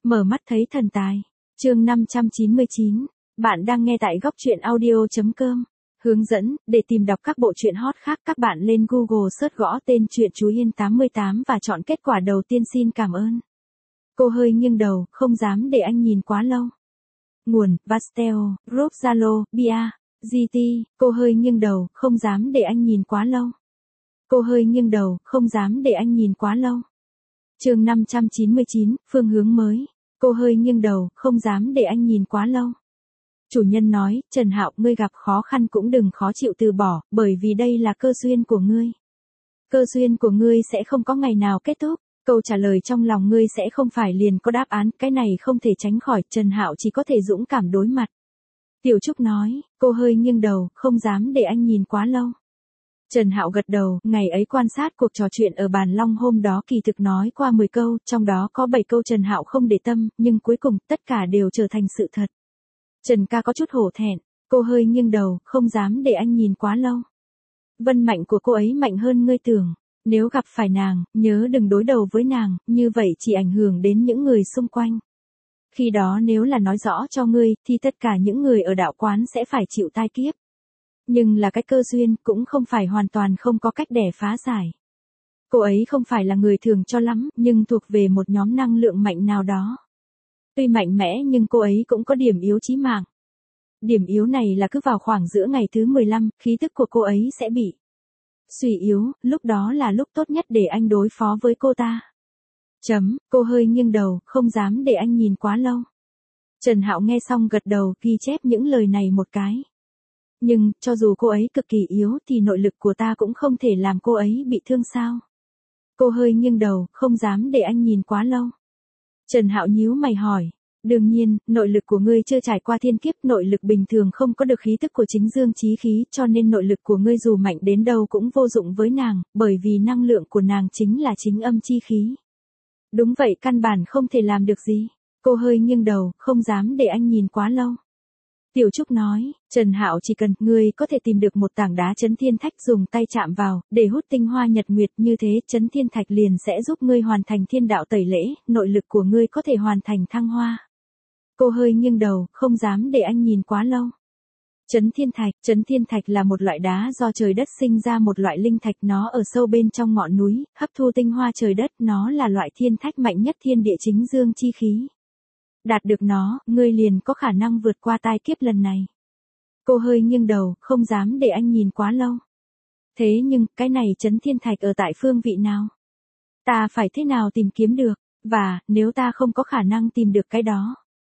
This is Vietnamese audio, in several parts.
Mở mắt thấy thần tài. Chương 599. Bạn đang nghe tại góc truyện audio.com. Hướng dẫn, để tìm đọc các bộ truyện hot khác các bạn lên Google search gõ tên truyện Chú Yên 88 và chọn kết quả đầu tiên. Xin cảm ơn. Cô hơi nghiêng đầu, không dám để anh nhìn quá lâu. Nguồn, Vasteo, Group Zalo, Bia, GT. Cô hơi nghiêng đầu, không dám để anh nhìn quá lâu. Cô hơi nghiêng đầu, không dám để anh nhìn quá lâu. Chương 599, phương hướng mới. Cô hơi nghiêng đầu, không dám để anh nhìn quá lâu. Chủ nhân nói, Trần Hạo, ngươi gặp khó khăn cũng đừng khó chịu từ bỏ, bởi vì đây là cơ duyên của ngươi. Cơ duyên của ngươi sẽ không có ngày nào kết thúc, câu trả lời trong lòng ngươi sẽ không phải liền có đáp án, cái này không thể tránh khỏi, Trần Hạo chỉ có thể dũng cảm đối mặt. Tiểu Trúc nói, cô hơi nghiêng đầu, không dám để anh nhìn quá lâu. Trần Hạo gật đầu, ngày ấy quan sát cuộc trò chuyện ở bàn long hôm đó kỳ thực nói qua 10 câu, trong đó có 7 câu Trần Hạo không để tâm, nhưng cuối cùng tất cả đều trở thành sự thật. Trần ca có chút hổ thẹn, cô hơi nghiêng đầu, không dám để anh nhìn quá lâu. Vân mạnh của cô ấy mạnh hơn ngươi tưởng, nếu gặp phải nàng, nhớ đừng đối đầu với nàng, như vậy chỉ ảnh hưởng đến những người xung quanh. Khi đó nếu là nói rõ cho ngươi, thì tất cả những người ở đạo quán sẽ phải chịu tai kiếp. Nhưng là cái cơ duyên cũng không phải hoàn toàn không có cách để phá giải. Cô ấy không phải là người thường cho lắm, nhưng thuộc về một nhóm năng lượng mạnh nào đó. Tuy mạnh mẽ nhưng cô ấy cũng có điểm yếu chí mạng. Điểm yếu này là cứ vào khoảng giữa ngày thứ 15, khí tức của cô ấy sẽ bị suy yếu, lúc đó là lúc tốt nhất để anh đối phó với cô ta. Cô hơi nghiêng đầu, không dám để anh nhìn quá lâu. Trần Hạo nghe xong gật đầu, ghi chép những lời này một cái. Nhưng, cho dù cô ấy cực kỳ yếu thì nội lực của ta cũng không thể làm cô ấy bị thương sao. Cô hơi nghiêng đầu, không dám để anh nhìn quá lâu. Trần Hạo nhíu mày hỏi. Đương nhiên, nội lực của ngươi chưa trải qua thiên kiếp, nội lực bình thường không có được khí tức của chính dương chí khí, cho nên nội lực của ngươi dù mạnh đến đâu cũng vô dụng với nàng, bởi vì năng lượng của nàng chính là chính âm chi khí. Đúng vậy, căn bản không thể làm được gì. Cô hơi nghiêng đầu, không dám để anh nhìn quá lâu. Tiểu Trúc nói, Trần Hạo chỉ cần ngươi có thể tìm được một tảng đá chấn thiên thạch dùng tay chạm vào, để hút tinh hoa nhật nguyệt, như thế chấn thiên thạch liền sẽ giúp ngươi hoàn thành thiên đạo tẩy lễ, nội lực của ngươi có thể hoàn thành thăng hoa. Cô hơi nghiêng đầu, không dám để anh nhìn quá lâu. Chấn thiên thạch là một loại đá do trời đất sinh ra, một loại linh thạch, nó ở sâu bên trong ngọn núi, hấp thu tinh hoa trời đất, nó là loại thiên thạch mạnh nhất thiên địa chính dương chi khí. Đạt được nó, ngươi liền có khả năng vượt qua tai kiếp lần này. Cô hơi nghiêng đầu, không dám để anh nhìn quá lâu. Thế nhưng, cái này chấn thiên thạch ở tại phương vị nào? Ta phải thế nào tìm kiếm được? Và, nếu ta không có khả năng tìm được cái đó?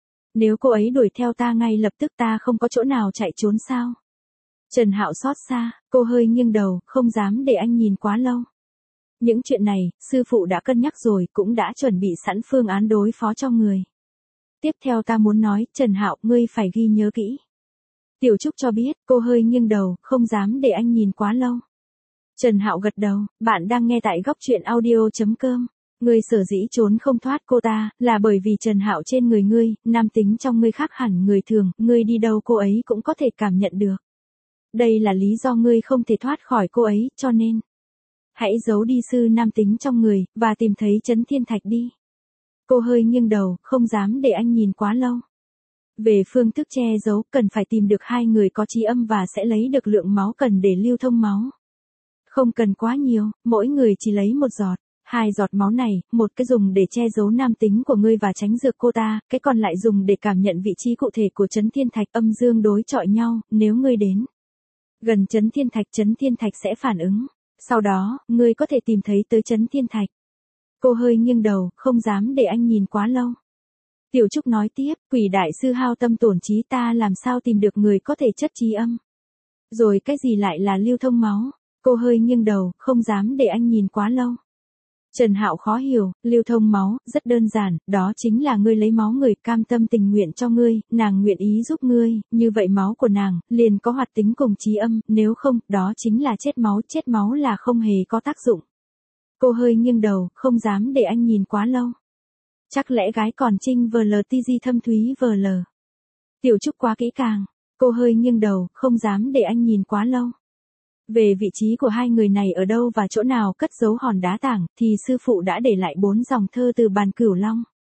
Nếu cô ấy đuổi theo ta ngay lập tức, ta không có chỗ nào chạy trốn sao? Trần Hạo xót xa, cô hơi nghiêng đầu, không dám để anh nhìn quá lâu. Những chuyện này, sư phụ đã cân nhắc rồi, cũng đã chuẩn bị sẵn phương án đối phó cho người. Tiếp theo ta muốn nói, Trần Hạo, ngươi phải ghi nhớ kỹ. Tiểu Trúc cho biết, cô hơi nghiêng đầu, không dám để anh nhìn quá lâu. Trần Hạo gật đầu, bạn đang nghe tại góc truyện audio.com. Ngươi sở dĩ trốn không thoát cô ta, là bởi vì Trần Hạo trên người ngươi, nam tính trong ngươi khác hẳn người thường, ngươi đi đâu cô ấy cũng có thể cảm nhận được. Đây là lý do ngươi không thể thoát khỏi cô ấy, cho nên hãy giấu đi sư nam tính trong người, và tìm thấy chấn thiên thạch đi. Cô hơi nghiêng đầu, không dám để anh nhìn quá lâu. Về phương thức che giấu, cần phải tìm được hai người có chí âm và sẽ lấy được lượng máu cần để lưu thông máu. Không cần quá nhiều, mỗi người chỉ lấy một giọt. 2 giọt máu này, một cái dùng để che giấu nam tính của ngươi và tránh dược cô ta, cái còn lại dùng để cảm nhận vị trí cụ thể của chấn thiên thạch, âm dương đối chọi nhau, nếu ngươi đến gần chấn thiên thạch sẽ phản ứng. Sau đó, ngươi có thể tìm thấy tới chấn thiên thạch. Cô hơi nghiêng đầu, không dám để anh nhìn quá lâu. Tiểu Trúc nói tiếp, Quỷ đại sư hao tâm tổn trí, ta làm sao tìm được người có thể chất trí âm. Rồi cái gì lại là lưu thông máu? Cô hơi nghiêng đầu, không dám để anh nhìn quá lâu. Trần Hạo khó hiểu, lưu thông máu, rất đơn giản, đó chính là ngươi lấy máu người, cam tâm tình nguyện cho ngươi, nàng nguyện ý giúp ngươi, như vậy máu của nàng, liền có hoạt tính cùng trí âm, nếu không, đó chính là chết máu là không hề có tác dụng. Cô hơi nghiêng đầu, không dám để anh nhìn quá lâu. Chắc lẽ gái còn trinh VLTG thâm thúy VL. Tiểu Trúc quá kỹ càng, cô hơi nghiêng đầu, không dám để anh nhìn quá lâu. Về vị trí của hai người này ở đâu và chỗ nào cất giấu hòn đá tảng, thì sư phụ đã để lại 4 dòng thơ từ bàn Cửu Long.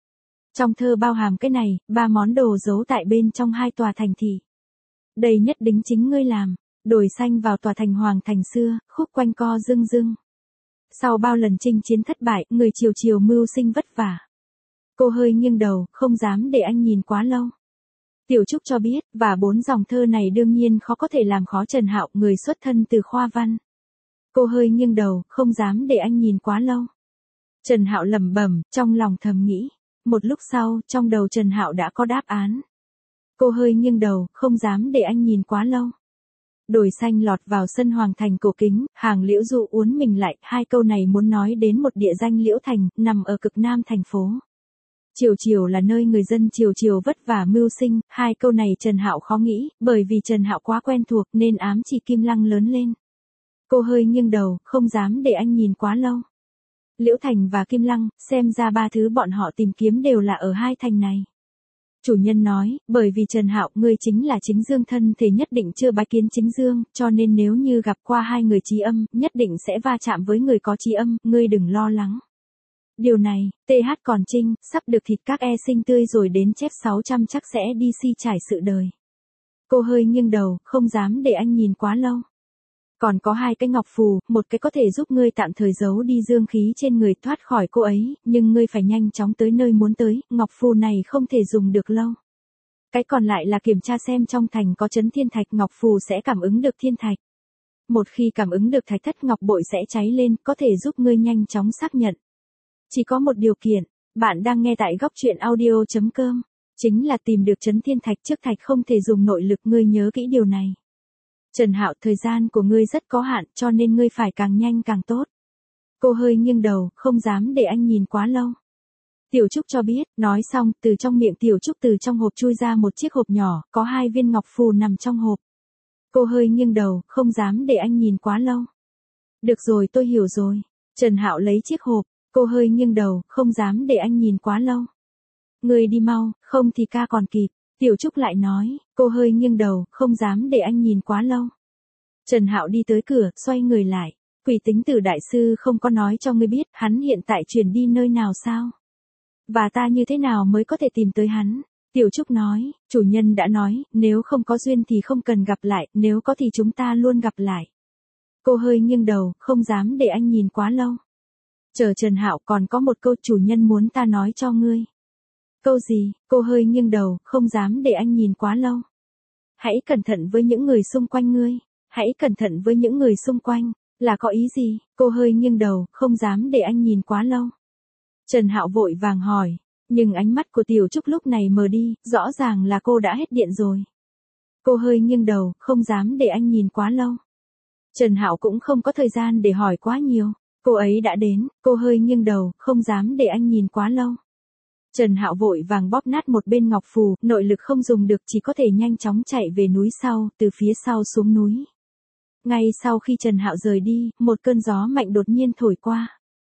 Trong thơ bao hàm cái này, 3 món đồ giấu tại bên trong 2 tòa thành thị. Đây nhất định chính ngươi làm, đồi xanh vào tòa thành hoàng thành xưa, khúc quanh co dưng dưng. Sau bao lần chinh chiến thất bại, người chiều chiều mưu sinh vất vả. Cô hơi nghiêng đầu, không dám để anh nhìn quá lâu. Tiểu Trúc cho biết, và 4 dòng thơ này đương nhiên khó có thể làm khó Trần Hạo, người xuất thân từ khoa văn. Cô hơi nghiêng đầu, không dám để anh nhìn quá lâu. Trần Hạo lẩm bẩm, trong lòng thầm nghĩ. Một lúc sau, trong đầu Trần Hạo đã có đáp án. Cô hơi nghiêng đầu, không dám để anh nhìn quá lâu. Đồi xanh lọt vào sân hoàng thành cổ kính, hàng liễu dụ uốn mình lại, 2 câu này muốn nói đến một địa danh Liễu Thành, nằm ở cực nam thành phố. Chiều chiều là nơi người dân chiều chiều vất vả mưu sinh, 2 câu này Trần Hạo khó nghĩ, bởi vì Trần Hạo quá quen thuộc nên ám chỉ Kim Lăng lớn lên. Cô hơi nghiêng đầu, không dám để anh nhìn quá lâu. Liễu Thành và Kim Lăng, xem ra 3 thứ bọn họ tìm kiếm đều là ở 2 thành này. Chủ nhân nói, bởi vì Trần Hạo ngươi chính là Chính Dương thân thể nhất định chưa bái kiến Chính Dương, cho nên nếu như gặp qua 2 người trí âm, nhất định sẽ va chạm với người có trí âm, ngươi đừng lo lắng. Điều này, TH còn trinh, sắp được thịt các sinh tươi rồi đến chép 600 chắc sẽ đi si trải sự đời. Cô hơi nghiêng đầu, không dám để anh nhìn quá lâu. Còn có 2 cái ngọc phù, một cái có thể giúp ngươi tạm thời giấu đi dương khí trên người thoát khỏi cô ấy, nhưng ngươi phải nhanh chóng tới nơi muốn tới, ngọc phù này không thể dùng được lâu. Cái còn lại là kiểm tra xem trong thành có trấn thiên thạch, ngọc phù sẽ cảm ứng được thiên thạch. Một khi cảm ứng được thạch thất ngọc bội sẽ cháy lên, có thể giúp ngươi nhanh chóng xác nhận. Chỉ có một điều kiện, bạn đang nghe tại góc truyện audio.com, chính là tìm được trấn thiên thạch, trước thạch không thể dùng nội lực, ngươi nhớ kỹ điều này. Trần Hạo, thời gian của ngươi rất có hạn, cho nên ngươi phải càng nhanh càng tốt. Cô hơi nghiêng đầu, không dám để anh nhìn quá lâu. Tiểu Trúc cho biết, nói xong, từ trong miệng Tiểu Trúc từ trong hộp chui ra một chiếc hộp nhỏ, có 2 viên ngọc phù nằm trong hộp. Cô hơi nghiêng đầu, không dám để anh nhìn quá lâu. Được rồi, tôi hiểu rồi. Trần Hạo lấy chiếc hộp, cô hơi nghiêng đầu, không dám để anh nhìn quá lâu. Ngươi đi mau, không thì ca còn kịp. Tiểu Trúc lại nói, cô hơi nghiêng đầu, không dám để anh nhìn quá lâu. Trần Hạo đi tới cửa, xoay người lại. Quỷ tính tử đại sư không có nói cho ngươi biết, hắn hiện tại chuyển đi nơi nào sao? Và ta như thế nào mới có thể tìm tới hắn? Tiểu Trúc nói, chủ nhân đã nói, nếu không có duyên thì không cần gặp lại, nếu có thì chúng ta luôn gặp lại. Cô hơi nghiêng đầu, không dám để anh nhìn quá lâu. Chờ Trần Hạo, còn có một câu chủ nhân muốn ta nói cho ngươi. Câu gì? Cô hơi nghiêng đầu, không dám để anh nhìn quá lâu. Hãy cẩn thận với những người xung quanh ngươi. Hãy cẩn thận với những người xung quanh. Là có ý gì? Cô hơi nghiêng đầu, không dám để anh nhìn quá lâu. Trần Hạo vội vàng hỏi. Nhưng ánh mắt của Tiểu Trúc lúc này mờ đi, rõ ràng là cô đã hết điện rồi. Cô hơi nghiêng đầu, không dám để anh nhìn quá lâu. Trần Hạo cũng không có thời gian để hỏi quá nhiều. Cô ấy đã đến, cô hơi nghiêng đầu, không dám để anh nhìn quá lâu. Trần Hạo vội vàng bóp nát một bên ngọc phù, nội lực không dùng được, chỉ có thể nhanh chóng chạy về núi sau, từ phía sau xuống núi. Ngay sau khi Trần Hạo rời đi, một cơn gió mạnh đột nhiên thổi qua.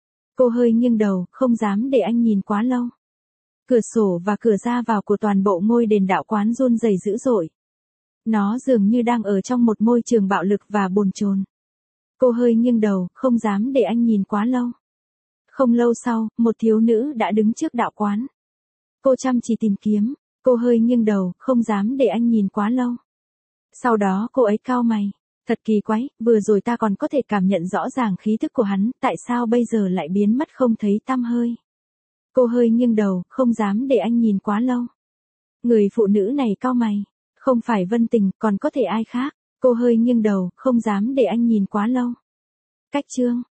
Cô hơi nghiêng đầu, không dám để anh nhìn quá lâu. Cửa sổ và cửa ra vào của toàn bộ ngôi đền đạo quán run rẩy dữ dội. Nó dường như đang ở trong một môi trường bạo lực và bồn chồn. Cô hơi nghiêng đầu, không dám để anh nhìn quá lâu. Không lâu sau, một thiếu nữ đã đứng trước đạo quán. Cô chăm chỉ tìm kiếm, cô hơi nghiêng đầu, không dám để anh nhìn quá lâu. Sau đó cô ấy cau mày. Thật kỳ quái, vừa rồi ta còn có thể cảm nhận rõ ràng khí thức của hắn, tại sao bây giờ lại biến mất không thấy tăm hơi. Cô hơi nghiêng đầu, không dám để anh nhìn quá lâu. Người phụ nữ này cau mày. Không phải Vân Tình, còn có thể ai khác. Cô hơi nghiêng đầu, không dám để anh nhìn quá lâu. Cách chương